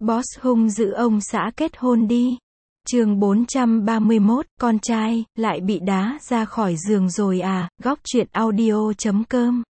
Boss hung dữ ông xã kết hôn đi. Chương 431, con trai, lại bị đá ra khỏi giường rồi à, góc truyện audio.com.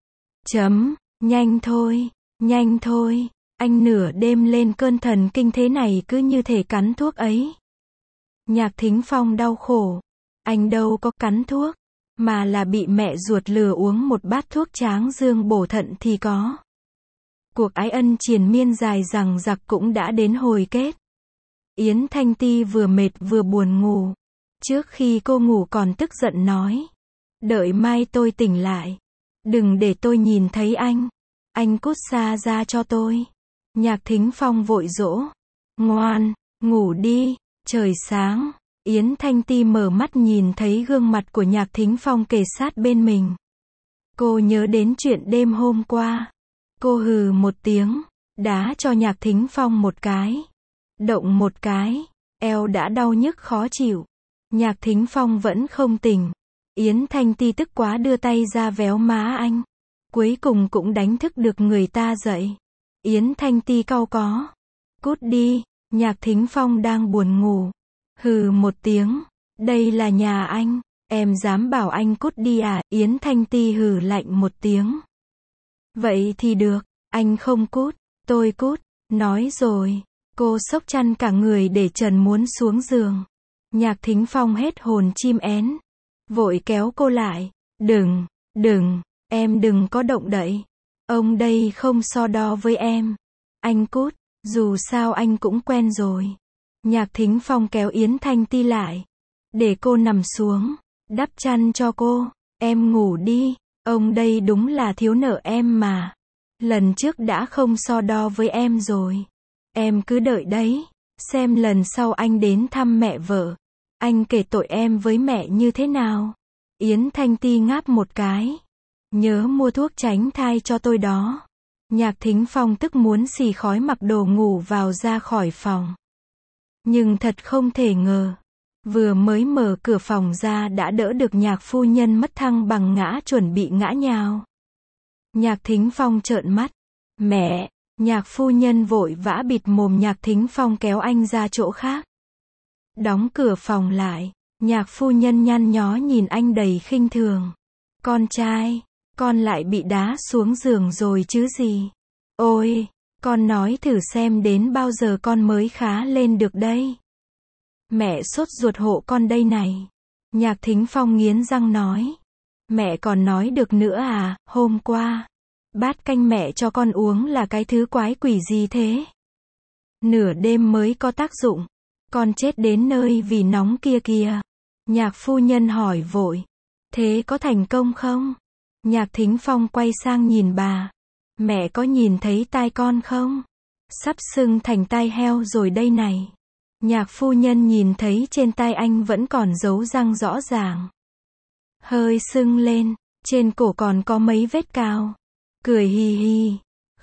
Nhanh thôi, anh nửa đêm lên cơn thần kinh thế này cứ như thể cắn thuốc ấy. Nhạc Thính Phong đau khổ. Anh đâu có cắn thuốc, mà là bị mẹ ruột lừa uống một bát thuốc tráng dương bổ thận thì có. Cuộc ái ân triền miên dài dằng dặc cũng đã đến hồi kết. Yến Thanh Ti vừa mệt vừa buồn ngủ. Trước khi cô ngủ còn tức giận nói. Đợi mai tôi tỉnh lại. Đừng để tôi nhìn thấy anh. Anh cút xa ra cho tôi. Nhạc Thính Phong vội dỗ. Ngoan, ngủ đi, trời sáng. Yến Thanh Ti mở mắt nhìn thấy gương mặt của Nhạc Thính Phong kề sát bên mình. Cô nhớ đến chuyện đêm hôm qua. Cô hừ một tiếng, đá cho Nhạc Thính Phong một cái. Động một cái, eo đã đau nhức khó chịu. Nhạc Thính Phong vẫn không tỉnh. Yến Thanh Ti tức quá đưa tay ra véo má anh. Cuối cùng cũng đánh thức được người ta dậy. Yến Thanh Ti cau có. Cút đi, Nhạc Thính Phong đang buồn ngủ. Hừ một tiếng, đây là nhà anh, em dám bảo anh cút đi à? Yến Thanh Ti hừ lạnh một tiếng. Vậy thì được, anh không cút, tôi cút. Nói rồi, cô xốc chăn cả người để trần muốn xuống giường. Nhạc Thính Phong hết hồn chim én, vội kéo cô lại. Đừng, em đừng có động đậy. Ông đây không so đo với em. Anh cút, dù sao anh cũng quen rồi. Nhạc Thính Phong kéo Yến Thanh Ti lại, để cô nằm xuống, đắp chăn cho cô. Em ngủ đi, ông đây đúng là thiếu nợ em mà. Lần trước đã không so đo với em rồi. Em cứ đợi đấy, xem lần sau anh đến thăm mẹ vợ, anh kể tội em với mẹ như thế nào. Yến Thanh Ti ngáp một cái. Nhớ mua thuốc tránh thai cho tôi đó. Nhạc Thính Phong tức muốn xì khói mặc đồ ngủ vào ra khỏi phòng. Nhưng thật không thể ngờ, vừa mới mở cửa phòng ra đã đỡ được Nhạc phu nhân mất thăng bằng ngã chuẩn bị ngã nhào. Nhạc Thính Phong trợn mắt. Mẹ! Nhạc phu nhân vội vã bịt mồm Nhạc Thính Phong kéo anh ra chỗ khác. Đóng cửa phòng lại, Nhạc phu nhân nhăn nhó nhìn anh đầy khinh thường. Con trai, con lại bị đá xuống giường rồi chứ gì? Ôi, con nói thử xem đến bao giờ con mới khá lên được đây. Mẹ sốt ruột hộ con đây này. Nhạc Thính Phong nghiến răng nói. Mẹ còn nói được nữa à, hôm qua, bát canh mẹ cho con uống là cái thứ quái quỷ gì thế? Nửa đêm mới có tác dụng. Con chết đến nơi vì nóng kia kìa. Nhạc phu nhân hỏi vội. Thế có thành công không? Nhạc Thính Phong quay sang nhìn bà. Mẹ có nhìn thấy tai con không? Sắp sưng thành tai heo rồi đây này. Nhạc phu nhân nhìn thấy trên tai anh vẫn còn dấu răng rõ ràng. Hơi sưng lên, trên cổ còn có mấy vết cào. Cười hi hi.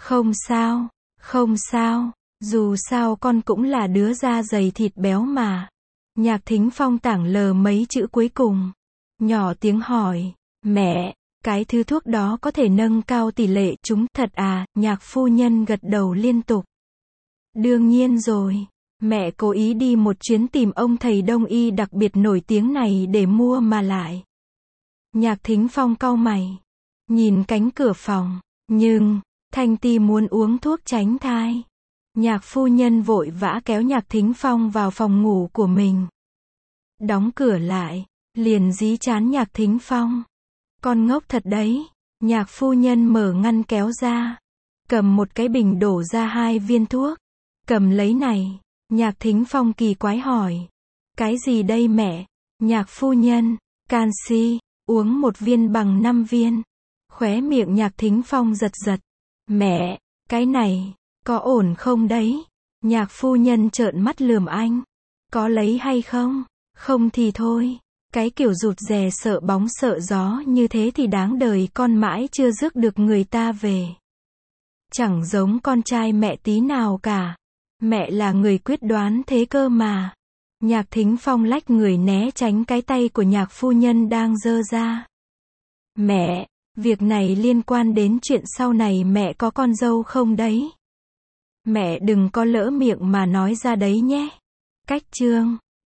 Không sao, dù sao con cũng là đứa da dày thịt béo mà. Nhạc Thính Phong tảng lờ mấy chữ cuối cùng. Nhỏ tiếng hỏi. Mẹ, cái thứ thuốc đó có thể nâng cao tỷ lệ chúng thật à? Nhạc phu nhân gật đầu liên tục. Đương nhiên rồi. Mẹ cố ý đi một chuyến tìm ông thầy đông y đặc biệt nổi tiếng này để mua mà lại. Nhạc Thính Phong cau mày. Nhìn cánh cửa phòng. Nhưng, Thanh Ti muốn uống thuốc tránh thai. Nhạc phu nhân vội vã kéo Nhạc Thính Phong vào phòng ngủ của mình. Đóng cửa lại, liền dí chán Nhạc Thính Phong. Con ngốc thật đấy. Nhạc phu nhân mở ngăn kéo ra. Cầm một cái bình đổ ra 2 viên thuốc. Cầm lấy này. Nhạc Thính Phong kỳ quái hỏi. Cái gì đây mẹ? Nhạc phu nhân. Canxi. Uống 1 viên bằng 5 viên. Khóe miệng Nhạc Thính Phong giật giật. Mẹ, cái này, có ổn không đấy? Nhạc phu nhân trợn mắt lườm anh. Có lấy hay không? Không thì thôi. Cái kiểu rụt rè sợ bóng sợ gió như thế thì đáng đời con mãi chưa rước được người ta về. Chẳng giống con trai mẹ tí nào cả. Mẹ là người quyết đoán thế cơ mà. Nhạc Thính Phong lách người né tránh cái tay của Nhạc phu nhân đang giơ ra. Mẹ, việc này liên quan đến chuyện sau này mẹ có con dâu không đấy? Mẹ đừng có lỡ miệng mà nói ra đấy nhé. Cách chương